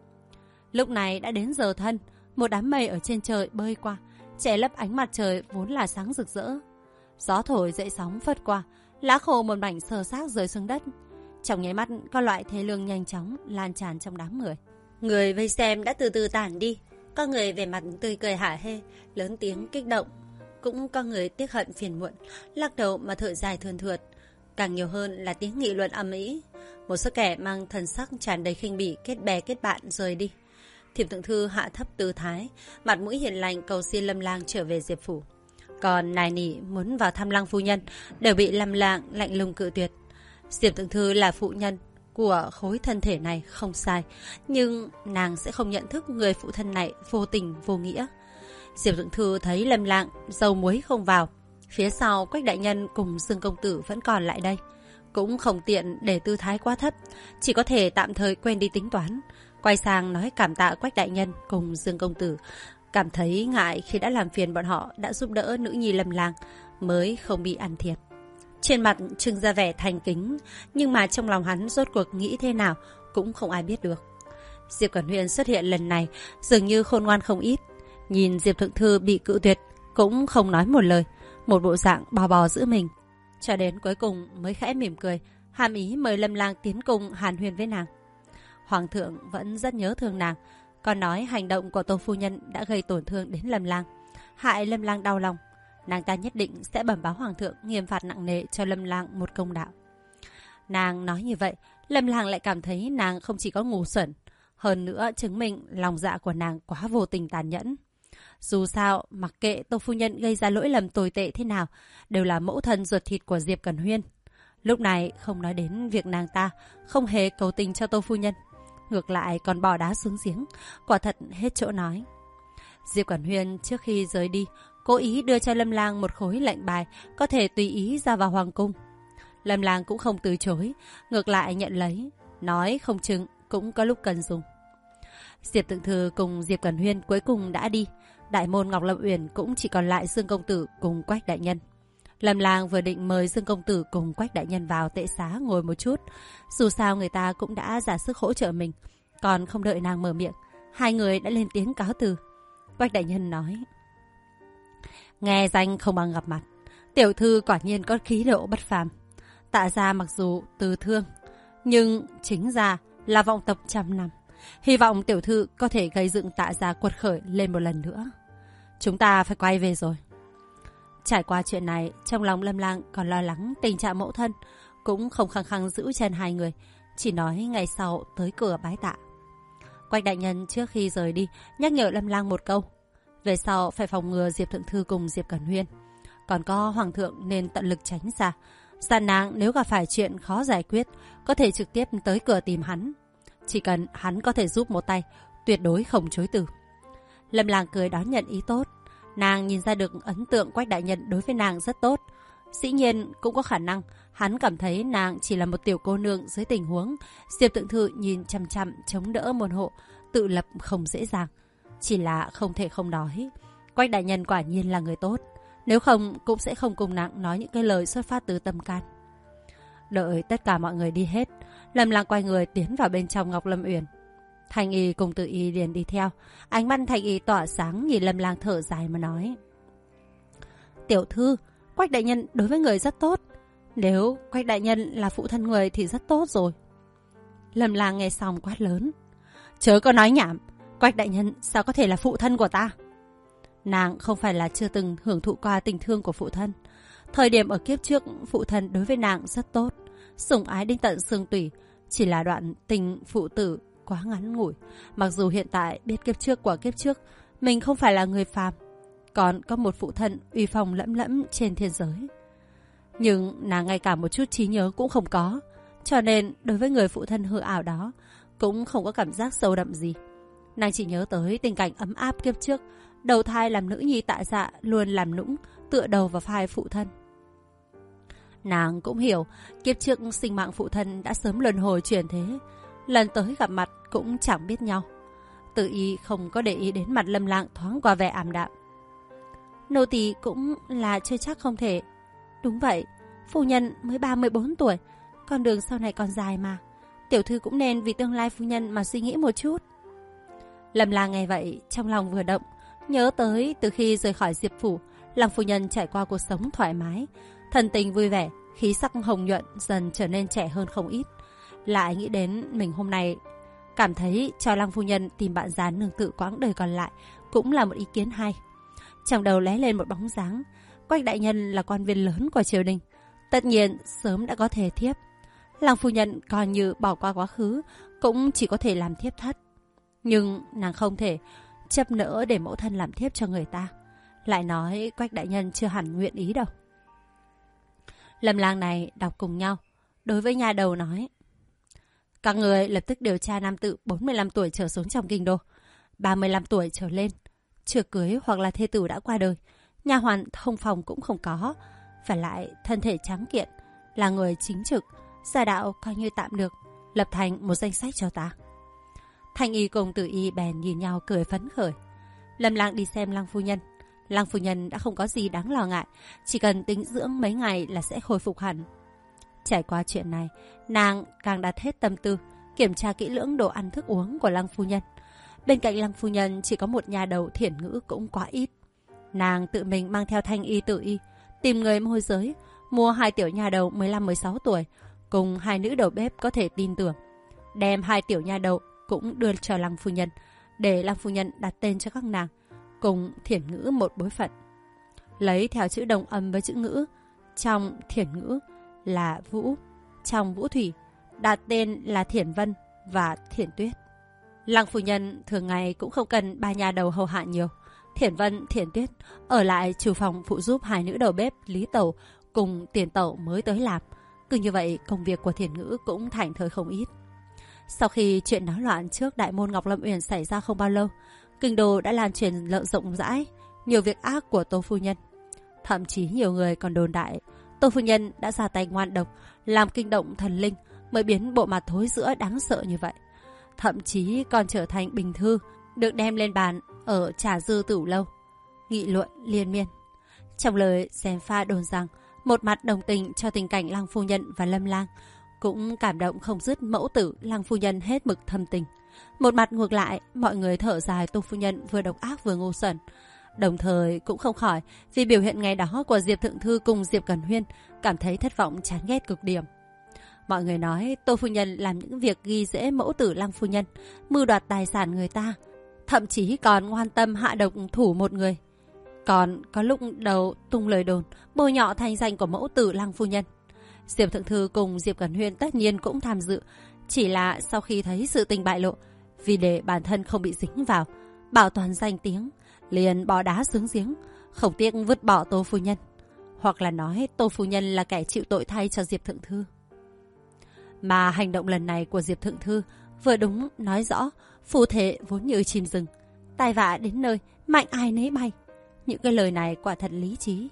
Lúc này đã đến giờ thân, một đám mây ở trên trời bơi qua, che lấp ánh mặt trời vốn là sáng rực rỡ. Gió thổi dậy sóng phất qua, lá khô một mảnh sờ xác rơi xuống đất. Trong nháy mắt, có loại thê lương nhanh chóng lan tràn trong đám người. Người vây xem đã từ từ tản đi, có người về mặt tươi cười hả hê, lớn tiếng kích động, cũng có người tiếc hận phiền muộn, lắc đầu mà thở dài thườn thượt. Càng nhiều hơn là tiếng nghị luận ầm ĩ. Một số kẻ mang thần sắc tràn đầy khinh bỉ kết bè kết bạn rời đi. Thiểm Thượng Thư hạ thấp tư thái, mặt mũi hiền lành cầu xin Lâm Lang trở về Diệp phủ. Còn nài nỉ muốn vào thăm Lang phu nhân đều bị Lâm Lang lạnh lùng cự tuyệt. Diệp Thượng Thư là phụ nhân của khối thân thể này không sai, nhưng nàng sẽ không nhận thức người phụ thân này vô tình vô nghĩa. Diệp Thượng Thư thấy Lâm Lang dầu muối không vào, phía sau Quách đại nhân cùng Dương công tử vẫn còn lại đây, cũng không tiện để tư thái quá thấp, chỉ có thể tạm thời quên đi tính toán, quay sang nói cảm tạ Quách đại nhân cùng Dương công tử, cảm thấy ngại khi đã làm phiền bọn họ đã giúp đỡ nữ nhi Lâm Lang, mới không bị ăn thiệt. Trên mặt trưng ra vẻ thành kính, nhưng mà trong lòng hắn rốt cuộc nghĩ thế nào cũng không ai biết được. Diệp Cẩn Huyên xuất hiện lần này dường như khôn ngoan không ít, nhìn Diệp Thượng Thư bị cự tuyệt cũng không nói một lời, một bộ dạng bò bò giữ mình, cho đến cuối cùng mới khẽ mỉm cười, hàm ý mời Lâm Lang tiến cùng hàn huyên với nàng. Hoàng thượng vẫn rất nhớ thương nàng, còn nói hành động của Tô phu nhân đã gây tổn thương đến Lâm Lang, hại Lâm Lang đau lòng. Nàng ta nhất định sẽ bẩm báo hoàng thượng nghiêm phạt nặng nề cho Lâm Lang một công đạo. Nàng nói như vậy, Lâm Lang lại cảm thấy nàng không chỉ có ngu xuẩn, hơn nữa chứng minh lòng dạ của nàng quá vô tình tàn nhẫn. Dù sao, mặc kệ Tô phu nhân gây ra lỗi lầm tồi tệ thế nào, đều là mẫu thân ruột thịt của Diệp Cẩn Huyên. Lúc này không nói đến việc nàng ta không hề cầu tình cho Tô phu nhân, ngược lại còn bỏ đá xuống giếng, quả thật hết chỗ nói. Diệp Cẩn Huyên trước khi rời đi, cố ý đưa cho Lâm Lang một khối lệnh bài có thể tùy ý ra vào hoàng cung. Lâm Lang cũng không từ chối, ngược lại nhận lấy, nói không chừng cũng có lúc cần dùng. Diệp Thượng Thư cùng Diệp Cẩn Huyên cuối cùng đã đi, đại môn Ngọc Lâm Uyển cũng chỉ còn lại Dương công tử cùng Quách đại nhân. Lâm Lang vừa định mời Dương công tử cùng Quách đại nhân vào tệ xá ngồi một chút, dù sao người ta cũng đã ra sức hỗ trợ mình, còn không đợi nàng mở miệng, hai người đã lên tiếng cáo từ. Quách đại nhân nói: nghe danh không bằng gặp mặt, tiểu thư quả nhiên có khí độ bất phàm. Tạ gia mặc dù từ thương, nhưng chính ra là vọng tộc trăm năm. Hy vọng tiểu thư có thể gây dựng Tạ gia quật khởi lên một lần nữa. Chúng ta phải quay về rồi. Trải qua chuyện này, trong lòng Lâm Lang còn lo lắng tình trạng mẫu thân, cũng không khăng khăng giữ chân hai người, chỉ nói ngày sau tới cửa bái tạ. Quách đại nhân trước khi rời đi nhắc nhở Lâm Lang một câu: về sau phải phòng ngừa Diệp Thượng Thư cùng Diệp Cẩn Huyên, còn có hoàng thượng nên tận lực tránh xa. Dặn nàng nếu gặp phải chuyện khó giải quyết, có thể trực tiếp tới cửa tìm hắn. Chỉ cần hắn có thể giúp một tay, tuyệt đối không chối từ. Lâm Lang cười đón nhận ý tốt. Nàng nhìn ra được ấn tượng Quách đại nhân đối với nàng rất tốt. Dĩ nhiên cũng có khả năng hắn cảm thấy nàng chỉ là một tiểu cô nương dưới tình huống Diệp Thượng Thư nhìn chằm chằm chống đỡ môn hộ, tự lập không dễ dàng. Chỉ là không thể không nói, Quách đại nhân quả nhiên là người tốt. Nếu không cũng sẽ không cùng nàng nói những cái lời xuất phát từ tâm can. Đợi tất cả mọi người đi hết, Lâm Lang quay người tiến vào bên trong Ngọc Lâm Uyển. Thanh Y cùng Tử Y liền đi theo. Ánh mắt Thanh Y tỏa sáng nhìn Lâm Lang thở dài mà nói: Tiểu thư, Quách đại nhân đối với người rất tốt. Nếu Quách đại nhân là phụ thân người thì rất tốt rồi. Lâm Lang nghe xong quát lớn: Chớ có nói nhảm, Quách đại nhân sao có thể là phụ thân của ta? Nàng không phải là chưa từng hưởng thụ qua tình thương của phụ thân. Thời điểm ở kiếp trước, phụ thân đối với nàng rất tốt, sủng ái đến tận xương tủy. Chỉ là đoạn tình phụ tử quá ngắn ngủi. Mặc dù hiện tại biết kiếp trước của kiếp trước mình không phải là người phàm, còn có một phụ thân uy phong lẫm lẫm trên thiên giới, nhưng nàng ngay cả một chút trí nhớ cũng không có. Cho nên đối với người phụ thân hư ảo đó cũng không có cảm giác sâu đậm gì. Nàng chỉ nhớ tới tình cảnh ấm áp kiếp trước, đầu thai làm nữ nhi Tạ Dạ luôn làm nũng tựa đầu vào vai phụ thân. Nàng cũng hiểu kiếp trước sinh mạng phụ thân đã sớm luân hồi chuyển thế, lần tới gặp mặt cũng chẳng biết nhau. Tử Y không có để ý đến mặt Lâm Lang thoáng qua vẻ ảm đạm. Nô tỳ cũng là chưa chắc không thể. Đúng vậy, phu nhân mới 34 tuổi, con đường sau này còn dài mà. Tiểu thư cũng nên vì tương lai phu nhân mà suy nghĩ một chút. Lâm Lang nghe vậy trong lòng vừa động, nhớ tới từ khi rời khỏi Diệp phủ, Lăng phu nhân trải qua cuộc sống thoải mái, thần tình vui vẻ, khí sắc hồng nhuận dần trở nên trẻ hơn không ít. Lại nghĩ đến mình hôm nay, cảm thấy cho Lăng phu nhân tìm bạn già nương tự quãng đời còn lại cũng là một ý kiến hay. Trong đầu lóe lên một bóng dáng, Quách đại nhân là quan viên lớn của triều đình, tất nhiên sớm đã có thể thiếp. Lăng phu nhân coi như bỏ qua quá khứ, cũng chỉ có thể làm thiếp thất. Nhưng nàng không thể chấp nỡ để mẫu thân làm thiếp cho người ta. Lại nói Quách đại nhân chưa hẳn nguyện ý đâu. Lâm Lang này đọc cùng nhau, đối với nha đầu nói: Các người lập tức điều tra nam tử 45 tuổi trở xuống trong kinh đô, 35 tuổi trở lên, chưa cưới hoặc là thê tử đã qua đời, nha hoàn thông phòng cũng không có, phải lại thân thể trắng kiện, là người chính trực, gia đạo coi như tạm được, lập thành một danh sách cho ta. Thanh Y cùng Tử Y bèn nhìn nhau cười phấn khởi. Lâm Lang đi xem Lăng phu nhân. Lăng phu nhân đã không có gì đáng lo ngại, chỉ cần tĩnh dưỡng mấy ngày là sẽ khôi phục hẳn. Trải qua chuyện này, nàng càng đặt hết tâm tư kiểm tra kỹ lưỡng đồ ăn thức uống của Lăng phu nhân. Bên cạnh Lăng phu nhân chỉ có một nha đầu thiển ngữ cũng quá ít. Nàng tự mình mang theo Thanh Y, Tử Y tìm người môi giới, mua 2 tiểu nha đầu 15-16 tuổi cùng 2 nữ đầu bếp có thể tin tưởng, đem 2 tiểu nha đầu cũng đưa cho Lăng phu nhân, để Lăng phu nhân đặt tên cho các nàng, cùng thiển ngữ một bối phận. Lấy theo chữ đồng âm với chữ ngữ, trong thiển ngữ là Vũ, trong Vũ Thủy đặt tên là Thiển Vân và Thiển Tuyết. Lăng phu nhân thường ngày cũng không cần 3 nhà đầu hầu hạ nhiều. Thiển Vân, Thiển Tuyết ở lại chủ phòng phụ giúp 2 nữ đầu bếp Lý Tẩu cùng Tiền Tẩu mới tới làm. Cứ như vậy công việc của thiển ngữ cũng thảnh thơi không ít. Sau khi chuyện náo loạn trước đại môn Ngọc Lâm Uyển xảy ra không bao lâu, kinh đô đã lan truyền rộng rãi nhiều việc ác của Tô phu nhân. Thậm chí nhiều người còn đồn đại Tô phu nhân đã ra tay ngoan độc, làm kinh động thần linh mới biến bộ mặt thối rữa đáng sợ như vậy. Thậm chí còn trở thành bình thư, được đem lên bàn ở Trà Dư Tửu Lâu, nghị luận liên miên. Trong lời gièm pha đồn rằng một mặt đồng tình cho tình cảnh Lăng phu nhân và Lâm Lang, cũng cảm động không dứt mẫu tử Lăng phu nhân hết mực thâm tình. Một mặt ngược lại, mọi người thở dài Tô phu nhân vừa độc ác vừa ngu xuẩn. Đồng thời cũng không khỏi vì biểu hiện ngày đó của Diệp Thượng Thư cùng Diệp Cẩn Huyên cảm thấy thất vọng chán ghét cực điểm. Mọi người nói Tô phu nhân làm những việc ghi dễ mẫu tử Lăng phu nhân, mưu đoạt tài sản người ta, thậm chí còn ngoan tâm hạ độc thủ một người. Còn có lúc đầu tung lời đồn bôi nhọ thanh danh của mẫu tử Lăng phu nhân. Diệp Thượng Thư cùng Diệp Cẩn Huyên tất nhiên cũng tham dự, chỉ là sau khi thấy sự tình bại lộ, vì để bản thân không bị dính vào, bảo toàn danh tiếng, liền bỏ đá xuống giếng, không tiếc vứt bỏ Tô phu nhân. hoặc là nói Tô phu nhân là kẻ chịu tội thay cho Diệp Thượng Thư. Mà hành động lần này của Diệp Thượng Thư vừa đúng nói rõ phù thế vốn như chim rừng, tai vạ đến nơi mạnh ai nấy bay. Những cái lời này quả thật lý trí.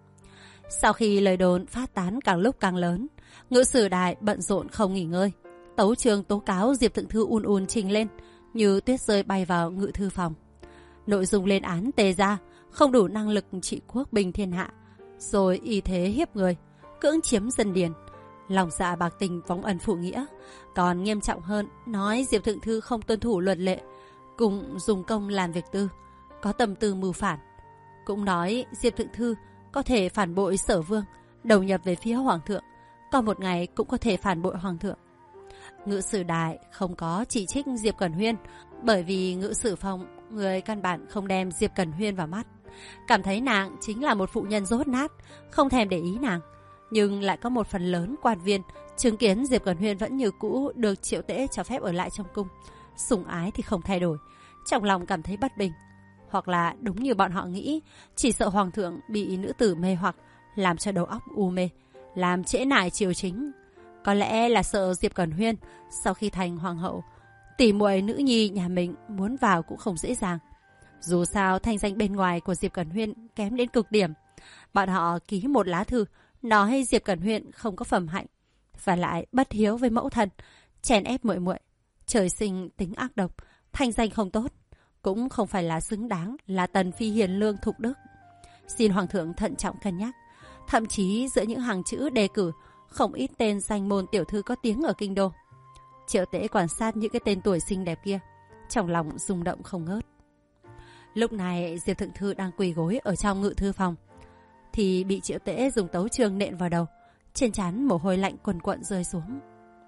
Sau khi lời đồn phát tán càng lúc càng lớn, Ngự sử đài bận rộn không nghỉ ngơi. Tấu chương tố cáo Diệp Thượng Thư ùn trình lên như tuyết rơi bay vào ngự thư phòng. Nội dung lên án tề gia không đủ năng lực trị quốc bình thiên hạ, rồi y thế hiếp người, cưỡng chiếm dân điền, lòng dạ bạc tình vong ân phụ nghĩa. Còn nghiêm trọng hơn, nói Diệp Thượng Thư không tuân thủ luật lệ, cùng dùng công làm việc tư, có tâm tư mưu phản. Cũng nói Diệp Thượng Thư có thể phản bội Sở Vương, đầu nhập về phía Hoàng thượng, còn một ngày cũng có thể phản bội Hoàng thượng. Ngự sử đài không có chỉ trích Diệp Cẩn Huyên, bởi vì ngự sử phòng người căn bản không đem Diệp Cẩn Huyên vào mắt, cảm thấy nàng chính là một phụ nhân dốt nát, không thèm để ý nàng. Nhưng lại có một phần lớn quan viên chứng kiến Diệp Cẩn Huyên vẫn như cũ được Triệu Tễ cho phép ở lại trong cung, sủng ái thì không thay đổi, trong lòng cảm thấy bất bình. Hoặc là đúng như bọn họ nghĩ, chỉ sợ Hoàng thượng bị nữ tử mê hoặc, làm cho đầu óc u mê, làm trễ nải triều chính. Có lẽ là sợ Diệp Cẩn Huyên sau khi thành hoàng hậu, tỉ muội nữ nhi nhà mình muốn vào cũng không dễ dàng. Dù sao thanh danh bên ngoài của Diệp Cẩn Huyên kém đến cực điểm. Bọn họ ký một lá thư nói Diệp Cẩn Huyên không có phẩm hạnh, và lại bất hiếu với mẫu thân, chèn ép muội muội, trời sinh tính ác độc, thanh danh không tốt, cũng không phải là xứng đáng là tần phi hiền lương thục đức. Xin Hoàng thượng thận trọng cân nhắc. Thậm chí giữa những hàng chữ đề cử, không ít tên danh môn tiểu thư có tiếng ở kinh đô. Triệu Tễ quan sát những cái tên tuổi xinh đẹp kia, trong lòng rung động không ngớt. Lúc này Diệp Thượng Thư đang quỳ gối ở trong ngự thư phòng, thì bị Triệu Tễ dùng tấu chương nện vào đầu, trên trán mồ hôi lạnh quần quận rơi xuống.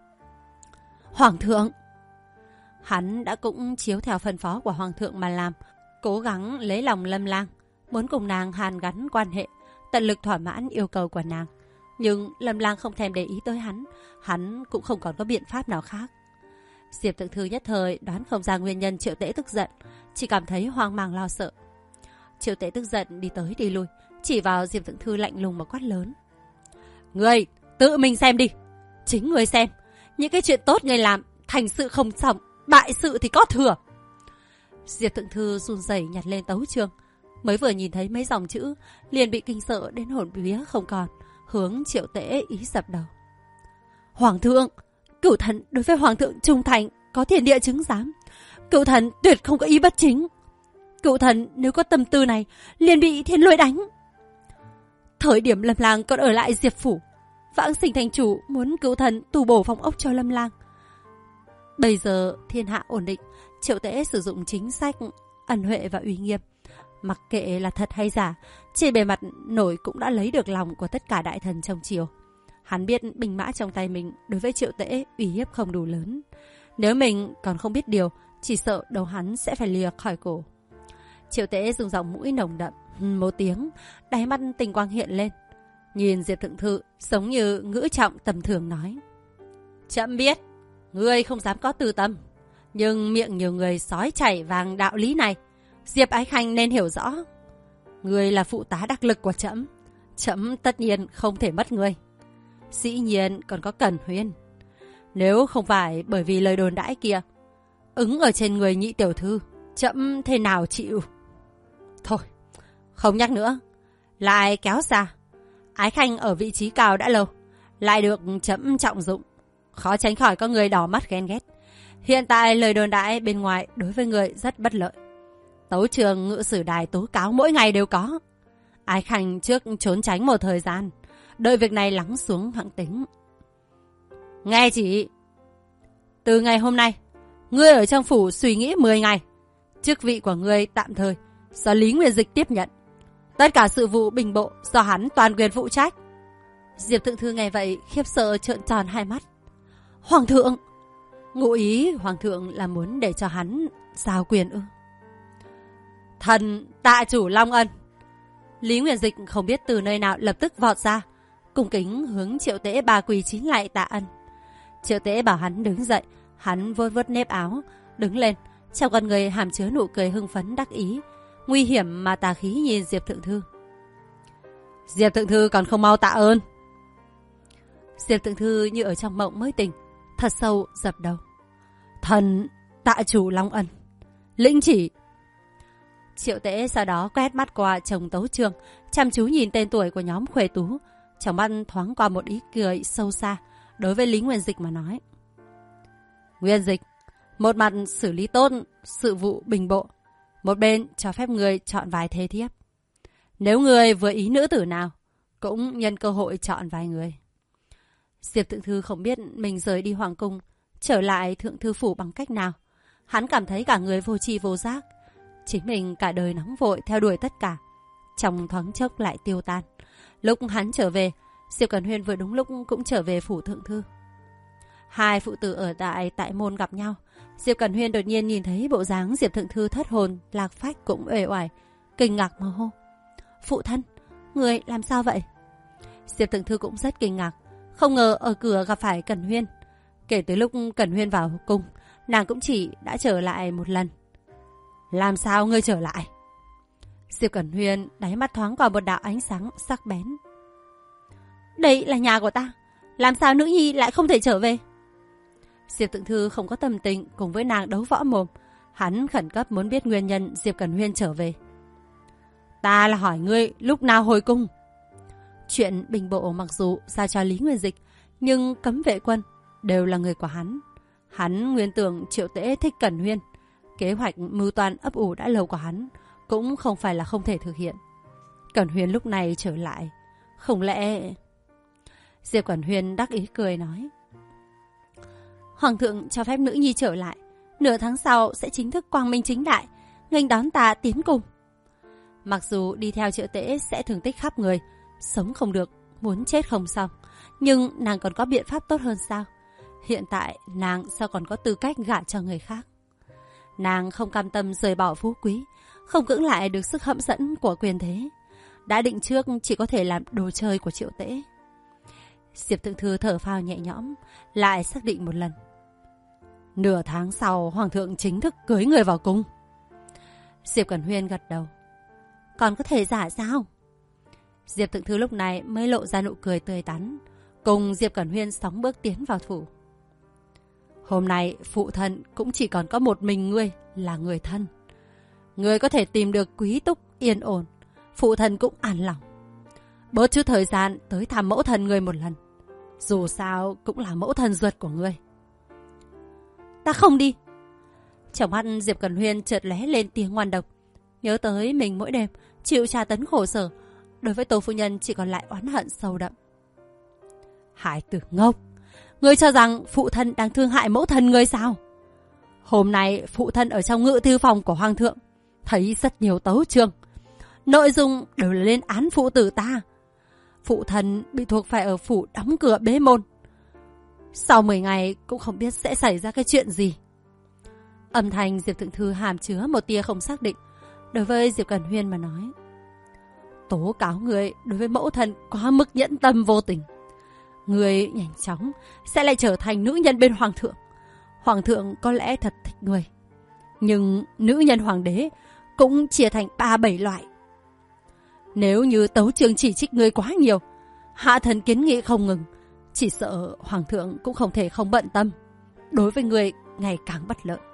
Hoàng thượng! Hắn đã cũng chiếu theo phân phó của Hoàng thượng mà làm, cố gắng lấy lòng Lâm Lang, muốn cùng nàng hàn gắn quan hệ, tận lực thỏa mãn yêu cầu của nàng. Nhưng Lâm Lang không thèm để ý tới hắn cũng không còn có biện pháp nào khác. Diệp Thượng Thư nhất thời đoán không ra nguyên nhân Triệu Tễ tức giận, chỉ cảm thấy hoang mang lo sợ. Triệu Tễ tức giận đi tới đi lui, chỉ vào Diệp Thượng Thư lạnh lùng mà quát lớn. Ngươi tự mình xem đi, chính ngươi xem, những cái chuyện tốt ngươi làm, thành sự không xong, bại sự thì có thừa. Diệp Thượng Thư run rẩy nhặt lên tấu chương, mới vừa nhìn thấy mấy dòng chữ, liền bị kinh sợ đến hồn vía không còn, hướng Triệu Tễ ý sập đầu. Hoàng thượng, cửu thần đối với Hoàng thượng trung thành, có thiên địa chứng giám. Cửu thần tuyệt không có ý bất chính. Cửu thần nếu có tâm tư này, liền bị thiên lôi đánh. Thời điểm Lâm Lang còn ở lại Diệp phủ, Vãng Sinh thành chủ muốn cửu thần tu bổ phòng ốc cho Lâm Lang. Bây giờ thiên hạ ổn định, Triệu Tễ sử dụng chính sách ẩn huệ và uy nghiêm. Mặc kệ là thật hay giả, trên bề mặt nổi cũng đã lấy được lòng của tất cả đại thần trong triều. Hắn biết binh mã trong tay mình đối với Triệu Tễ uy hiếp không đủ lớn. Nếu mình còn không biết điều, chỉ sợ đầu hắn sẽ phải lìa khỏi cổ. Triệu Tễ dùng giọng mũi nồng đậm, một tiếng, đáy mắt tinh quang hiện lên. Nhìn Diệp Thượng Thư, giống như ngữ trọng tầm thường nói. Trẫm biết, ngươi không dám có tư tâm, nhưng miệng nhiều người sói chảy vàng đạo lý này, Diệp Ái Khanh nên hiểu rõ. Ngươi là phụ tá đắc lực của trẫm, trẫm tất nhiên không thể mất ngươi. Dĩ nhiên còn có Cẩn Huyên. Nếu không phải bởi vì lời đồn đãi kia, ứng ở trên người nhị tiểu thư, trẫm thế nào chịu. Thôi, không nhắc nữa, lại kéo xa. Ái Khanh ở vị trí cao đã lâu, lại được trẫm trọng dụng, khó tránh khỏi có người đỏ mắt ghen ghét. Hiện tại lời đồn đãi bên ngoài đối với người rất bất lợi. Tấu trường ngự sử đài tố cáo mỗi ngày đều có. Ái Khanh trước trốn tránh một thời gian, đợi việc này lắng xuống hẵng tính. Nghe chỉ, từ ngày hôm nay, ngươi ở trong phủ suy nghĩ 10 ngày. Chức vị của ngươi tạm thời do Lý Nguyên Dịch tiếp nhận. Tất cả sự vụ bình bộ do hắn toàn quyền phụ trách. Diệp Thượng Thư nghe vậy khiếp sợ trợn tròn hai mắt. Hoàng thượng! Ngụ ý Hoàng thượng là muốn để cho hắn giao quyền ư? Thần tạ chủ Long Ân. Lý Nguyên Dịch không biết từ nơi nào lập tức vọt ra, cung kính hướng Triệu Tễ bà quỳ chín lại tạ ân. Triệu Tễ bảo hắn đứng dậy, hắn vôi vớt nếp áo, đứng lên, trong con người hàm chứa nụ cười hưng phấn đắc ý, nguy hiểm mà tà khí nhìn Diệp Thượng Thư. Diệp thượng thư còn không mau tạ ơn. Diệp thượng thư như ở trong mộng mới tỉnh, thật sâu dập đầu. Thần tạ chủ long ân, lĩnh chỉ. Triệu Tễ sau đó quét mắt qua chồng Tấu Trương, chăm chú nhìn tên tuổi của nhóm Khuê Tú, trong mắt thoáng qua một ý cười sâu xa. Đối với Lý Nguyên Dịch mà nói, Nguyên Dịch, một mặt xử lý tốt sự vụ bình bộ, một bên cho phép người chọn vài thê thiếp. Nếu người vừa ý nữ tử nào, cũng nhân cơ hội chọn vài người. Diệp thượng thư không biết mình rời đi hoàng cung, trở lại thượng thư phủ bằng cách nào. Hắn cảm thấy cả người vô tri vô giác. Chính mình cả đời nóng vội theo đuổi tất cả, trong thoáng chốc lại tiêu tan. Lúc hắn trở về, Diệp Cẩn Huyên vừa đúng lúc cũng trở về phủ thượng thư. Hai phụ tử ở tại môn gặp nhau. Diệp Cẩn Huyên đột nhiên nhìn thấy bộ dáng Diệp thượng thư thất hồn lạc phách cũng uể oải, kinh ngạc mà hô: Phụ thân, người làm sao vậy? Diệp thượng thư cũng rất kinh ngạc, không ngờ ở cửa gặp phải Cẩn Huyên. Kể từ lúc Cẩn Huyên vào cung, nàng cũng chỉ đã trở lại một lần. Làm sao ngươi trở lại? Diệp Cẩn Huyên đáy mắt thoáng qua một đạo ánh sáng sắc bén. Đây là nhà của ta, làm sao nữ nhi lại không thể trở về? Diệp thượng thư không có tâm tình cùng với nàng đấu võ mồm. Hắn khẩn cấp muốn biết nguyên nhân Diệp Cẩn Huyên trở về. Ta là hỏi ngươi lúc nào hồi cung. Chuyện bình bộ mặc dù giao cho Lý Nguyên Dịch, nhưng cấm vệ quân đều là người của hắn. Hắn nguyên tưởng Triệu Tễ thích Cẩn Huyên. Kế hoạch mưu toan ấp ủ đã lâu của hắn cũng không phải là không thể thực hiện. Cẩn Huyên lúc này trở lại, không lẽ... Diệp Cẩn Huyên đắc ý cười nói: Hoàng thượng cho phép nữ nhi trở lại, nửa tháng sau sẽ chính thức quang minh chính đại nghênh đón ta tiến cung. Mặc dù đi theo Triệu Tễ sẽ thương tích khắp người, sống không được, muốn chết không xong, nhưng nàng còn có biện pháp tốt hơn sao? Hiện tại nàng sao còn có tư cách gả cho người khác? Nàng không cam tâm rời bỏ phú quý, không cưỡng lại được sức hấp dẫn của quyền thế. Đã định trước chỉ có thể làm đồ chơi của Triệu Tễ. Diệp thượng thư thở phào nhẹ nhõm, lại xác định một lần. Nửa tháng sau hoàng thượng chính thức cưới người vào cung. Diệp Cẩn Huyên gật đầu. Còn có thể giả sao? Diệp thượng thư lúc này mới lộ ra nụ cười tươi tắn, cùng Diệp Cẩn Huyên sóng bước tiến vào phủ. Hôm nay phụ thân cũng chỉ còn có một mình ngươi là người thân. Ngươi có thể tìm được quý túc yên ổn, phụ thân cũng an lòng. Bớt chút thời gian tới thăm mẫu thân ngươi một lần, dù sao cũng là mẫu thân ruột của ngươi. Ta không đi. Trong mắt Diệp Cẩn Huyên chợt lóe lên tiếng ngoan độc. Nhớ tới mình mỗi đêm chịu tra tấn khổ sở, đối với Tô phu nhân chỉ còn lại oán hận sâu đậm. Hải tử ngốc, ngươi cho rằng phụ thân đang thương hại mẫu thân ngươi sao? Hôm nay phụ thân ở trong ngự thư phòng của hoàng thượng thấy rất nhiều tấu chương, nội dung đều là lên án phụ tử ta. Phụ thân bị thuộc phải ở phủ đóng cửa bế môn. Sau 10 ngày cũng không biết sẽ xảy ra cái chuyện gì. Âm thanh Diệp thượng thư hàm chứa một tia không xác định. Đối với Diệp Cẩn Huyên mà nói, tố cáo người đối với mẫu thân quá mức nhẫn tâm vô tình. Người nhanh chóng sẽ lại trở thành nữ nhân bên hoàng thượng. Hoàng thượng có lẽ thật thích người, nhưng nữ nhân hoàng đế cũng chia thành 3-7 loại. Nếu như tấu chương chỉ trích người quá nhiều, hạ thần kiến nghị không ngừng, chỉ sợ hoàng thượng cũng không thể không bận tâm, đối với người ngày càng bất lợi.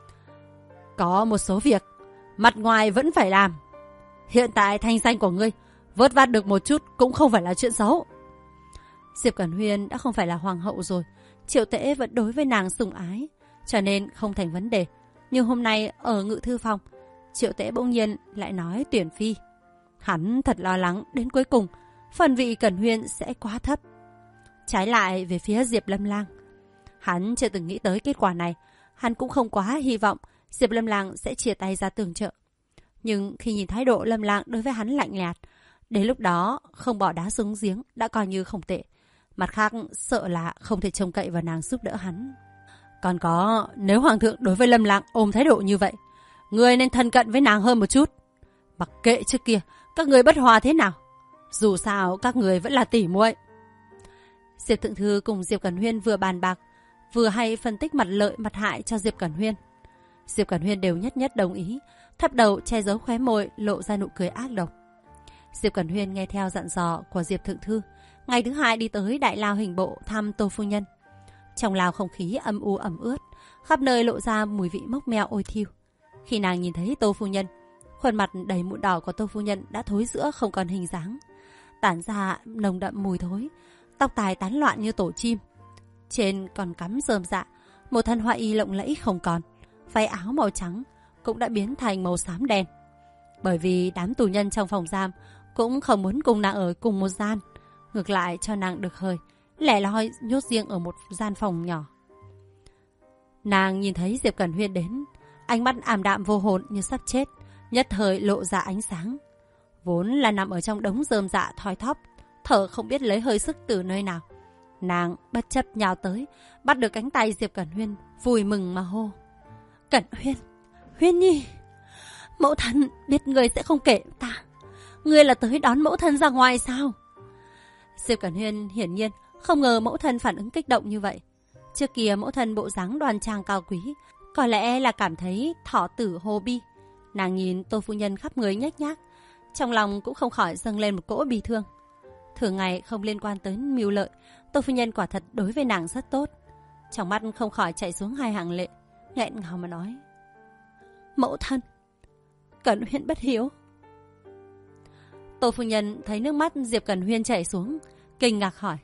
Có một số việc mặt ngoài vẫn phải làm. Hiện tại thanh danh của ngươi vớt vát được một chút cũng không phải là chuyện xấu. Diệp Cẩn Huyên đã không phải là hoàng hậu rồi, Triệu Tễ vẫn đối với nàng sủng ái, cho nên không thành vấn đề. Nhưng hôm nay ở ngự thư phòng, Triệu Tễ bỗng nhiên lại nói tuyển phi. Hắn thật lo lắng đến cuối cùng phần vị Cẩn Huyên sẽ quá thấp. Trái lại về phía Diệp Lâm Lang, hắn chưa từng nghĩ tới kết quả này. Hắn cũng không quá hy vọng Diệp Lâm Lang sẽ chia tay ra tường trợ. Nhưng khi nhìn thái độ Lâm Lang đối với hắn lạnh nhạt, đến lúc đó không bỏ đá xuống giếng đã coi như không tệ. Mặt khác sợ là không thể trông cậy vào nàng giúp đỡ hắn. Còn có, nếu hoàng thượng đối với Lâm Lang ôm thái độ như vậy, người nên thân cận với nàng hơn một chút. Mặc kệ trước kia các người bất hòa thế nào, dù sao các người vẫn là tỉ muội. Diệp thượng thư cùng Diệp Cẩn Huyên vừa bàn bạc, vừa hay phân tích mặt lợi mặt hại cho Diệp Cẩn Huyên. Diệp Cẩn Huyên đều nhất nhất đồng ý, thấp đầu che giấu khóe môi, lộ ra nụ cười ác độc. Diệp Cẩn Huyên nghe theo dặn dò của Diệp Thượng Thư, ngày thứ hai đi tới đại lao hình bộ thăm Tô phu nhân. Trong lao không khí âm u ẩm ướt, khắp nơi lộ ra mùi vị mốc meo ôi thiêu. Khi nàng nhìn thấy Tô phu nhân, khuôn mặt đầy mụn đỏ của Tô phu nhân đã thối rữa không còn hình dáng, tản ra nồng đậm mùi thối, tóc tai tán loạn như tổ chim. Trên còn cắm rơm rạ, một thân hoa y lộng lẫy không còn, váy áo màu trắng cũng đã biến thành màu xám đen. Bởi vì đám tù nhân trong phòng giam cũng không muốn cùng nàng ở cùng một gian, ngược lại cho nàng được hơi, lẻ loi nhốt riêng ở một gian phòng nhỏ. Nàng nhìn thấy Diệp Cẩn Huyên đến, ánh mắt ảm đạm vô hồn như sắp chết, nhất thời lộ ra ánh sáng. Vốn là nằm ở trong đống rơm rạ thoi thóp, thở không biết lấy hơi sức từ nơi nào, nàng bất chấp nhào tới, bắt được cánh tay Diệp Cẩn Huyên, vui mừng mà hô: Cẩn Huyên, Huyên nhi, mẫu thân biết người sẽ không kể ta, ngươi là tới đón mẫu thân ra ngoài sao? Diệp Cẩn Huyên hiển nhiên không ngờ mẫu thân phản ứng kích động như vậy. Trước kia mẫu thân bộ dáng đoan trang cao quý, có lẽ là cảm thấy thọ tử hồ bi. Nàng nhìn Tô phu nhân khắp người nhếch nhác, trong lòng cũng không khỏi dâng lên một cỗ bi thương. Thường ngày không liên quan tới mưu lợi, Tô phu nhân quả thật đối với nàng rất tốt. Trong mắt không khỏi chạy xuống hai hàng lệ, nghẹn ngào mà nói: Mẫu thân, Cẩn Huyên bất hiếu. Tô phu nhân thấy nước mắt Diệp Cẩn Huyên chảy xuống, kinh ngạc hỏi: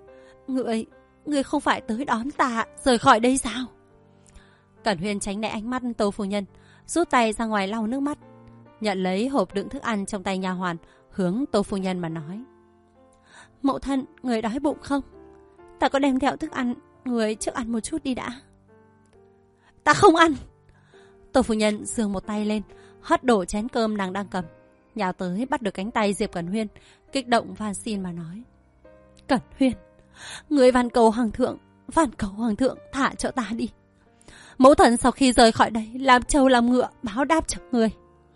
Ngươi không phải tới đón ta rời khỏi đây sao? Cẩn Huyên tránh né ánh mắt Tô phu nhân, rút tay ra ngoài lau nước mắt, nhận lấy hộp đựng thức ăn trong tay nha hoàn, hướng Tô phu nhân mà nói: Mẫu thân, người đói bụng không? Ta có đem theo thức ăn, người trước ăn một chút đi đã. Ta không ăn. Tô phu nhân giương một tay lên, hất đổ chén cơm nàng đang cầm, nhào tới bắt được cánh tay Diệp Cẩn Huyên, kích động van xin mà nói: Cẩn Huyên, người van cầu hoàng thượng thả cho ta đi. Mẫu thân sau khi rời khỏi đây làm trâu làm ngựa báo đáp cho người.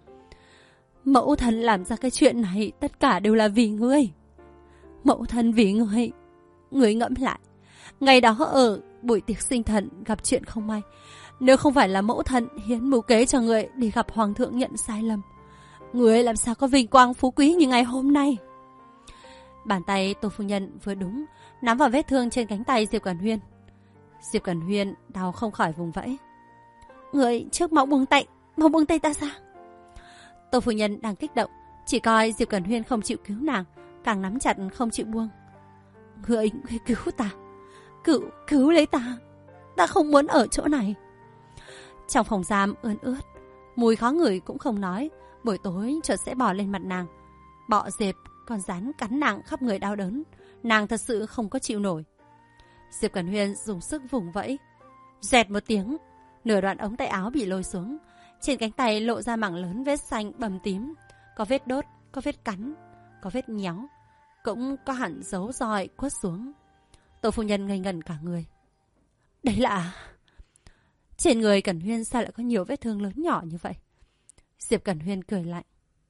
Mẫu thân làm ra cái chuyện này tất cả đều là vì ngươi. Mẫu thân vì ngươi. Ngươi ngẫm lại, ngày đó ở buổi tiệc sinh thần gặp chuyện không may, nếu không phải là mẫu thân hiến mưu kế cho ngươi đi gặp hoàng thượng nhận sai lầm, ngươi làm sao có vinh quang phú quý như ngày hôm nay. Bàn tay Tô phu nhân vừa đúng nắm vào vết thương trên cánh tay Diệp Cẩn Huyên. Diệp Cẩn Huyên đau không khỏi vùng vẫy. Người trước mau buông tay ta ra. Tô phu nhân đang kích động, chỉ coi Diệp Cẩn Huyên không chịu cứu nàng, càng nắm chặt không chịu buông. Người cứu ta, cứu lấy ta không muốn ở chỗ này. Trong phòng giam ươn ướt, mùi khó ngửi cũng không nói, buổi tối chợt sẽ bò lên mặt nàng. Bọ dẹp còn rắn cắn nàng khắp người đau đớn, nàng thật sự không có chịu nổi. Diệp Cẩn Huyên dùng sức vùng vẫy, dẹt một tiếng, nửa đoạn ống tay áo bị lôi xuống, trên cánh tay lộ ra mảng lớn vết xanh bầm tím, có vết đốt, có vết cắn, có vết nhéo, cũng có hẳn dấu roi quất xuống. Tô phu nhân ngây ngẩn cả người. Đấy là... Trên người Cẩn Huyên sao lại có nhiều vết thương lớn nhỏ như vậy? Diệp Cẩn Huyên cười lạnh.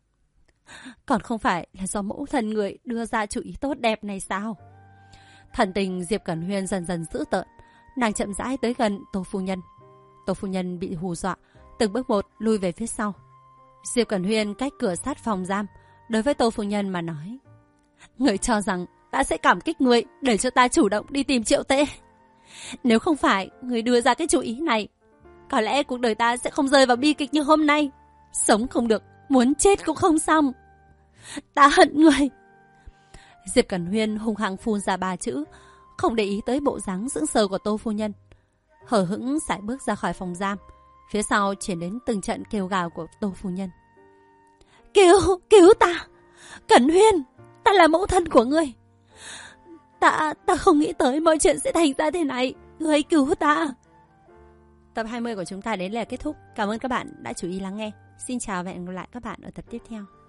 Còn không phải là do mẫu thân người đưa ra chủ ý tốt đẹp này sao? Thần tình Diệp Cẩn Huyên dần dần dữ tợn, nàng chậm rãi tới gần Tô phu nhân. Tô phu nhân bị hù dọa, từng bước một lui về phía sau. Diệp Cẩn Huyên cách cửa sát phòng giam, đối với Tô phu nhân mà nói: Người cho rằng ta sẽ cảm kích người để cho ta chủ động đi tìm Triệu Tễ. Nếu không phải người đưa ra cái chủ ý này, có lẽ cuộc đời ta sẽ không rơi vào bi kịch như hôm nay. Sống không được, muốn chết cũng không xong. Ta hận người. Diệp Cẩn Huyên hung hăng phun ra 3 chữ, không để ý tới bộ dáng sững sờ của Tô phu nhân. Hở hững sải bước ra khỏi phòng giam, phía sau chuyển đến từng trận kêu gào của Tô phu nhân. Cứu ta! Cẩn Huyên, ta là mẫu thân của ngươi. Ta không nghĩ tới mọi chuyện sẽ thành ra thế này. Ngươi cứu ta! Tập 20 của chúng ta đến là kết thúc. Cảm ơn các bạn đã chú ý lắng nghe. Xin chào và hẹn gặp lại các bạn ở tập tiếp theo.